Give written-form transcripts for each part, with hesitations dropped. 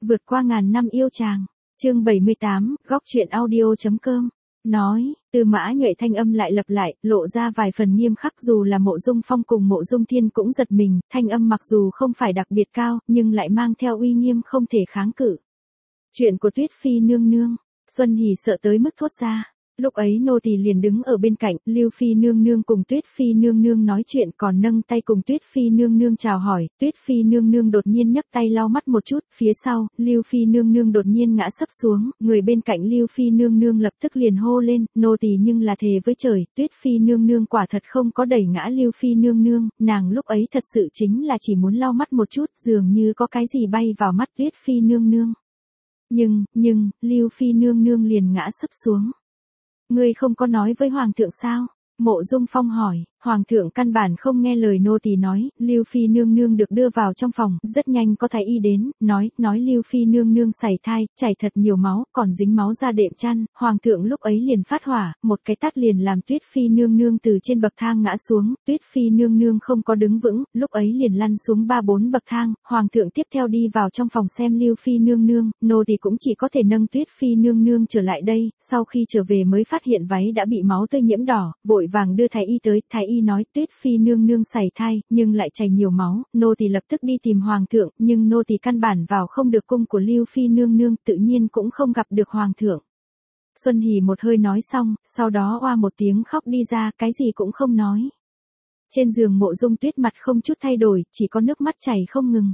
Vượt qua ngàn năm yêu chàng. Chương 78, góc truyện audio.com. Nói, Tư Mã Nhuệ thanh âm lại lặp lại, lộ ra vài phần nghiêm khắc, dù là Mộ Dung Phong cùng Mộ Dung Thiên cũng giật mình, thanh âm mặc dù không phải đặc biệt cao, nhưng lại mang theo uy nghiêm không thể kháng cự. Chuyện của Tuyết Phi nương nương. Xuân Hỉ sợ tới mức thốt ra. Lúc ấy nô tỳ liền đứng ở bên cạnh, Lưu Phi nương nương cùng Tuyết Phi nương nương nói chuyện, còn nâng tay cùng Tuyết Phi nương nương chào hỏi. Tuyết Phi nương nương đột nhiên nhấc tay lau mắt một chút, phía sau, Lưu Phi nương nương đột nhiên ngã sấp xuống, người bên cạnh Lưu Phi nương nương lập tức liền hô lên, nô tỳ nhưng là thề với trời, Tuyết Phi nương nương quả thật không có đẩy ngã Lưu Phi nương nương, nàng lúc ấy thật sự chính là chỉ muốn lau mắt một chút, dường như có cái gì bay vào mắt Tuyết Phi nương nương. Nhưng, Lưu Phi nương nương liền ngã sấp xuống. Ngươi không có nói với Hoàng thượng sao? Mộ Dung Phong hỏi. Hoàng thượng căn bản không nghe lời nô tỳ nói, Lưu Phi nương nương được đưa vào trong phòng, rất nhanh có thái y đến, nói Lưu Phi nương nương sảy thai, chảy thật nhiều máu, còn dính máu ra đệm chăn, Hoàng thượng lúc ấy liền phát hỏa, một cái tát liền làm Tuyết Phi nương nương từ trên bậc thang ngã xuống, Tuyết Phi nương nương không có đứng vững, lúc ấy liền lăn xuống 3-4 bậc thang, Hoàng thượng tiếp theo đi vào trong phòng xem Lưu Phi nương nương, nô tỳ cũng chỉ có thể nâng Tuyết Phi nương nương trở lại đây, sau khi trở về mới phát hiện váy đã bị máu tươi nhiễm đỏ, vội vàng đưa thái y tới, thái y nói Tuyết Phi nương nương sảy thai, nhưng lại chảy nhiều máu, nô tỳ lập tức đi tìm Hoàng thượng, nhưng nô tỳ căn bản vào không được cung của Lưu Phi nương nương, tự nhiên cũng không gặp được Hoàng thượng. Xuân Hỉ một hơi nói xong, sau đó oa một tiếng khóc đi ra, cái gì cũng không nói. Trên giường Mộ Dung Tuyết mặt không chút thay đổi, chỉ có nước mắt chảy không ngừng.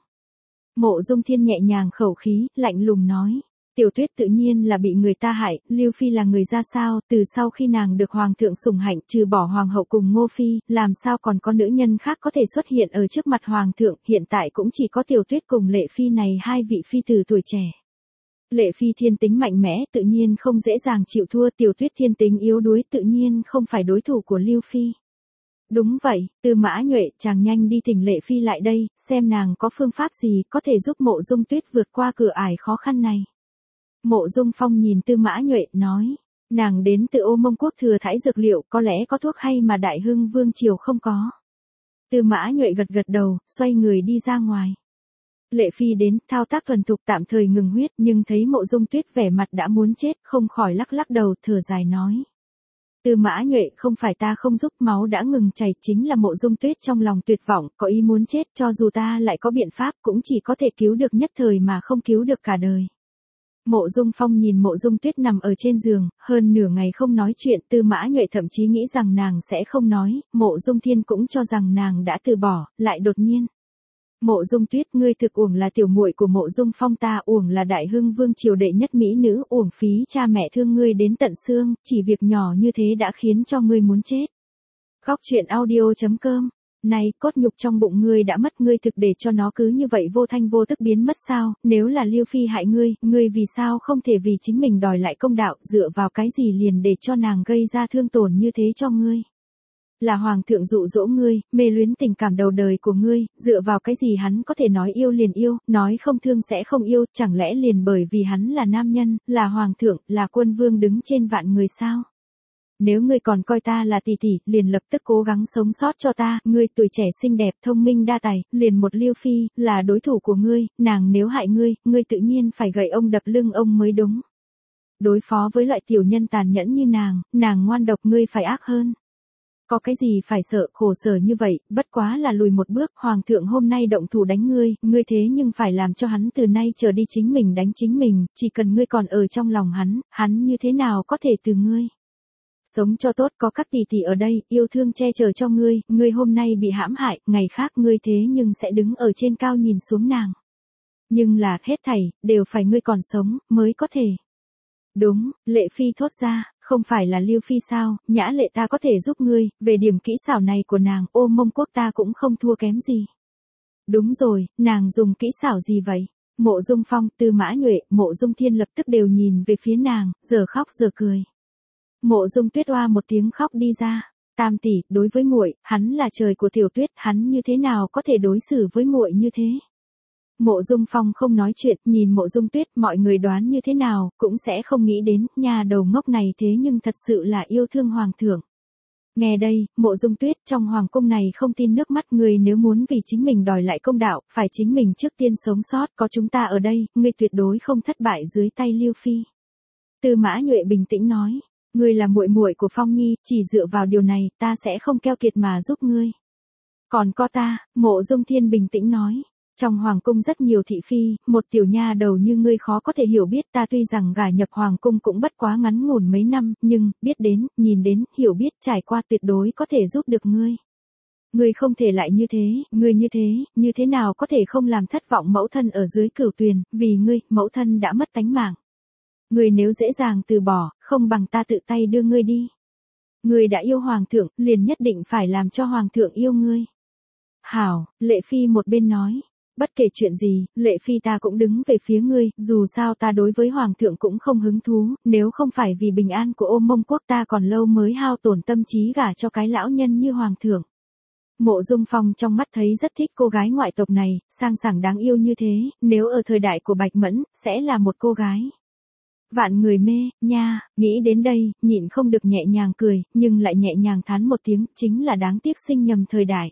Mộ Dung Thiên nhẹ nhàng khẩu khí, lạnh lùng nói. Tiểu Tuyết tự nhiên là bị người ta hại, Lưu Phi là người ra sao, từ sau khi nàng được Hoàng thượng sủng hạnh, trừ bỏ Hoàng hậu cùng Ngô Phi, làm sao còn có nữ nhân khác có thể xuất hiện ở trước mặt Hoàng thượng, hiện tại cũng chỉ có Tiểu Tuyết cùng Lệ Phi này hai vị phi tử tuổi trẻ. Lệ Phi thiên tính mạnh mẽ, tự nhiên không dễ dàng chịu thua, Tiểu Tuyết thiên tính yếu đuối, tự nhiên không phải đối thủ của Lưu Phi. Đúng vậy, Tư Mã Nhuệ, chàng nhanh đi thỉnh Lệ Phi lại đây, xem nàng có phương pháp gì có thể giúp Mộ Dung Tuyết vượt qua cửa ải khó khăn này. Mộ Dung Phong nhìn Tư Mã Nhuệ, nói, nàng đến từ Ô Mông Quốc thừa thãi dược liệu, có lẽ có thuốc hay mà Đại Hưng Vương triều không có. Tư Mã Nhuệ gật gật đầu, xoay người đi ra ngoài. Lệ Phi đến, thao tác thuần thục tạm thời ngừng huyết, nhưng thấy Mộ Dung Tuyết vẻ mặt đã muốn chết, không khỏi lắc lắc đầu, thở dài nói. Tư Mã Nhuệ, không phải ta không giúp, máu đã ngừng chảy, chính là Mộ Dung Tuyết trong lòng tuyệt vọng, có ý muốn chết, cho dù ta lại có biện pháp, cũng chỉ có thể cứu được nhất thời mà không cứu được cả đời. Mộ Dung Phong nhìn Mộ Dung Tuyết nằm ở trên giường, hơn nửa ngày không nói chuyện, Tư Mã Nhuệ thậm chí nghĩ rằng nàng sẽ không nói, Mộ Dung Thiên cũng cho rằng nàng đã từ bỏ, lại đột nhiên. Mộ Dung Tuyết, ngươi thực uổng là tiểu muội của Mộ Dung Phong ta, uổng là Đại Hưng Vương triều đệ nhất mỹ nữ, uổng phí cha mẹ thương ngươi đến tận xương, chỉ việc nhỏ như thế đã khiến cho ngươi muốn chết. Góc truyện audio.com. Này, cốt nhục trong bụng ngươi đã mất, ngươi thực để cho nó cứ như vậy vô thanh vô tức biến mất sao, nếu là Lưu Phi hại ngươi vì sao không thể vì chính mình đòi lại công đạo, dựa vào cái gì liền để cho nàng gây ra thương tổn như thế cho ngươi. Là Hoàng thượng dụ dỗ ngươi, mê luyến tình cảm đầu đời của ngươi, dựa vào cái gì hắn có thể nói yêu liền yêu, nói không thương sẽ không yêu, chẳng lẽ liền bởi vì hắn là nam nhân, là Hoàng thượng, là quân vương đứng trên vạn người sao? Nếu ngươi còn coi ta là tỷ tỷ, liền lập tức cố gắng sống sót cho ta, ngươi tuổi trẻ xinh đẹp, thông minh đa tài, liền một Lưu Phi, là đối thủ của ngươi, nàng nếu hại ngươi tự nhiên phải gậy ông đập lưng ông mới đúng. Đối phó với loại tiểu nhân tàn nhẫn như nàng ngoan độc, ngươi phải ác hơn. Có cái gì phải sợ, khổ sở như vậy, bất quá là lùi một bước, Hoàng thượng hôm nay động thủ đánh ngươi thế nhưng phải làm cho hắn từ nay trở đi chính mình đánh chính mình, chỉ cần ngươi còn ở trong lòng hắn như thế nào có thể từ ngươi. Sống cho tốt, có các tỷ tỷ ở đây, yêu thương che chở cho ngươi hôm nay bị hãm hại, ngày khác ngươi thế nhưng sẽ đứng ở trên cao nhìn xuống nàng. Nhưng là, hết thảy, đều phải ngươi còn sống, mới có thể. Đúng, Lệ Phi thốt ra, không phải là Lưu Phi sao, Nhã Lệ ta có thể giúp ngươi, về điểm kỹ xảo này của nàng, Ô Mông Quốc ta cũng không thua kém gì. Đúng rồi, nàng dùng kỹ xảo gì vậy? Mộ Dung Phong, Tư Mã Nhuệ, Mộ Dung Thiên lập tức đều nhìn về phía nàng, giờ khóc giờ cười. Mộ Dung Tuyết oa một tiếng khóc đi ra, tam tỷ, đối với muội, hắn là trời của Tiểu Tuyết, hắn như thế nào có thể đối xử với muội như thế? Mộ Dung Phong không nói chuyện, nhìn Mộ Dung Tuyết, mọi người đoán như thế nào, cũng sẽ không nghĩ đến, nhà đầu ngốc này thế nhưng thật sự là yêu thương Hoàng thượng. Nghe đây, Mộ Dung Tuyết, trong hoàng cung này không tin nước mắt người, nếu muốn vì chính mình đòi lại công đạo, phải chính mình trước tiên sống sót, có chúng ta ở đây, ngươi tuyệt đối không thất bại dưới tay Lưu Phi. Tư Mã Nhuệ bình tĩnh nói, ngươi là muội muội của Phong Nhi, chỉ dựa vào điều này, ta sẽ không keo kiệt mà giúp ngươi. Còn có ta, Mộ Dung Thiên bình tĩnh nói. Trong hoàng cung rất nhiều thị phi, một tiểu nha đầu như ngươi khó có thể hiểu biết, ta tuy rằng gả nhập hoàng cung cũng bất quá ngắn ngủn mấy năm, nhưng, biết đến, nhìn đến, hiểu biết, trải qua tuyệt đối có thể giúp được ngươi. Ngươi không thể lại như thế, ngươi như thế nào có thể không làm thất vọng mẫu thân ở dưới cửu tuyền, vì ngươi, mẫu thân đã mất tánh mạng. Ngươi nếu dễ dàng từ bỏ, không bằng ta tự tay đưa ngươi đi. Ngươi đã yêu hoàng thượng, liền nhất định phải làm cho hoàng thượng yêu ngươi. Hảo, Lệ Phi một bên nói. Bất kể chuyện gì, Lệ Phi ta cũng đứng về phía ngươi, dù sao ta đối với Hoàng thượng cũng không hứng thú, nếu không phải vì bình an của Ô Mông quốc ta còn lâu mới hao tổn tâm trí gả cho cái lão nhân như Hoàng thượng. Mộ Dung Phong trong mắt thấy rất thích cô gái ngoại tộc này, sang sảng đáng yêu như thế, nếu ở thời đại của Bạch Mẫn, sẽ là một cô gái. Vạn người mê, nha, nghĩ đến đây, nhịn không được nhẹ nhàng cười, nhưng lại nhẹ nhàng thán một tiếng, chính là đáng tiếc sinh nhầm thời đại.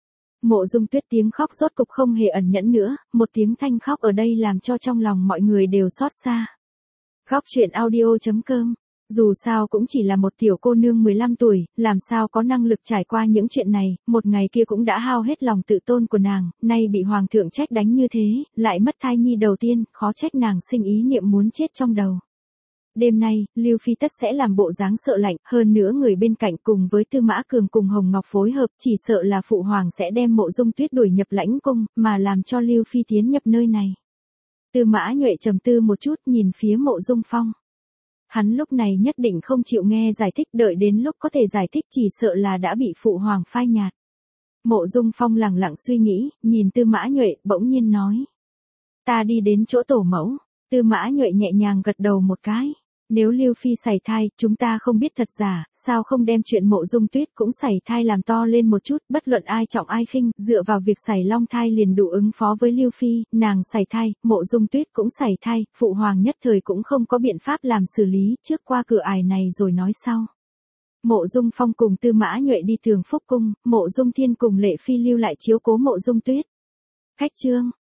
Mộ Dung Tuyết tiếng khóc rốt cục không hề ẩn nhẫn nữa, một tiếng thanh khóc ở đây làm cho trong lòng mọi người đều xót xa. Góc truyện audio.com. Dù sao cũng chỉ là một tiểu cô nương 15 tuổi, làm sao có năng lực trải qua những chuyện này, một ngày kia cũng đã hao hết lòng tự tôn của nàng, nay bị hoàng thượng trách đánh như thế, lại mất thai nhi đầu tiên, khó trách nàng sinh ý niệm muốn chết trong đầu. Đêm nay, Lưu Phi tất sẽ làm bộ dáng sợ lạnh, hơn nữa người bên cạnh cùng với Tư Mã Cường cùng Hồng Ngọc phối hợp, chỉ sợ là phụ hoàng sẽ đem Mộ Dung Tuyết đuổi nhập lãnh cung, mà làm cho Lưu Phi tiến nhập nơi này. Tư Mã Nhuệ trầm tư một chút nhìn phía Mộ Dung Phong. Hắn lúc này nhất định không chịu nghe giải thích, đợi đến lúc có thể giải thích chỉ sợ là đã bị phụ hoàng phai nhạt. Mộ Dung Phong lẳng lặng suy nghĩ, nhìn Tư Mã Nhuệ, bỗng nhiên nói. Ta đi đến chỗ tổ mẫu. Tư Mã Nhuệ nhẹ nhàng gật đầu một cái. Nếu Lưu Phi sảy thai, chúng ta không biết thật giả, sao không đem chuyện Mộ Dung Tuyết cũng sảy thai làm to lên một chút, bất luận ai trọng ai khinh, dựa vào việc sảy long thai liền đủ ứng phó với Lưu Phi, nàng sảy thai, Mộ Dung Tuyết cũng sảy thai, phụ hoàng nhất thời cũng không có biện pháp làm xử lý, trước qua cửa ải này rồi nói sau. Mộ Dung Phong cùng Tư Mã Nhuệ đi Thường Phúc cung, Mộ Dung Thiên cùng Lệ Phi lưu lại chiếu cố Mộ Dung Tuyết. Khách chương